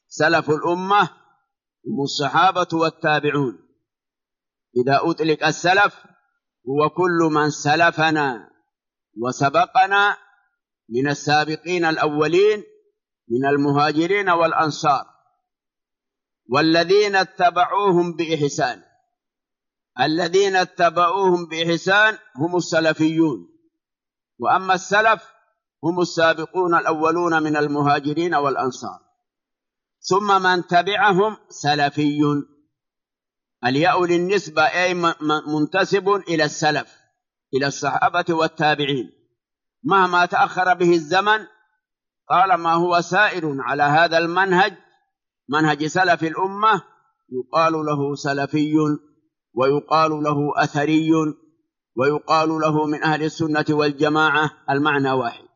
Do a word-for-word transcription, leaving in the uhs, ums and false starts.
سلف الأمة هم الصحابة والتابعون. إذا أطلق السلف هو كل من سلفنا وسبقنا من السابقين الأولين من المهاجرين والأنصار والذين اتبعوهم بإحسان. الذين اتبعوهم بإحسان هم السلفيون، وأما السلف هم السابقون الأولون من المهاجرين والأنصار، ثم من تبعهم سلفي. الياء للنسبة أي منتسب إلى السلف، إلى الصحابة والتابعين، مهما تأخر به الزمن طالما هو سائر على هذا المنهج، منهج سلف الأمة، يقال له سلفي، ويقال له أثري، ويقال له من أهل السنة والجماعة، المعنى واحد.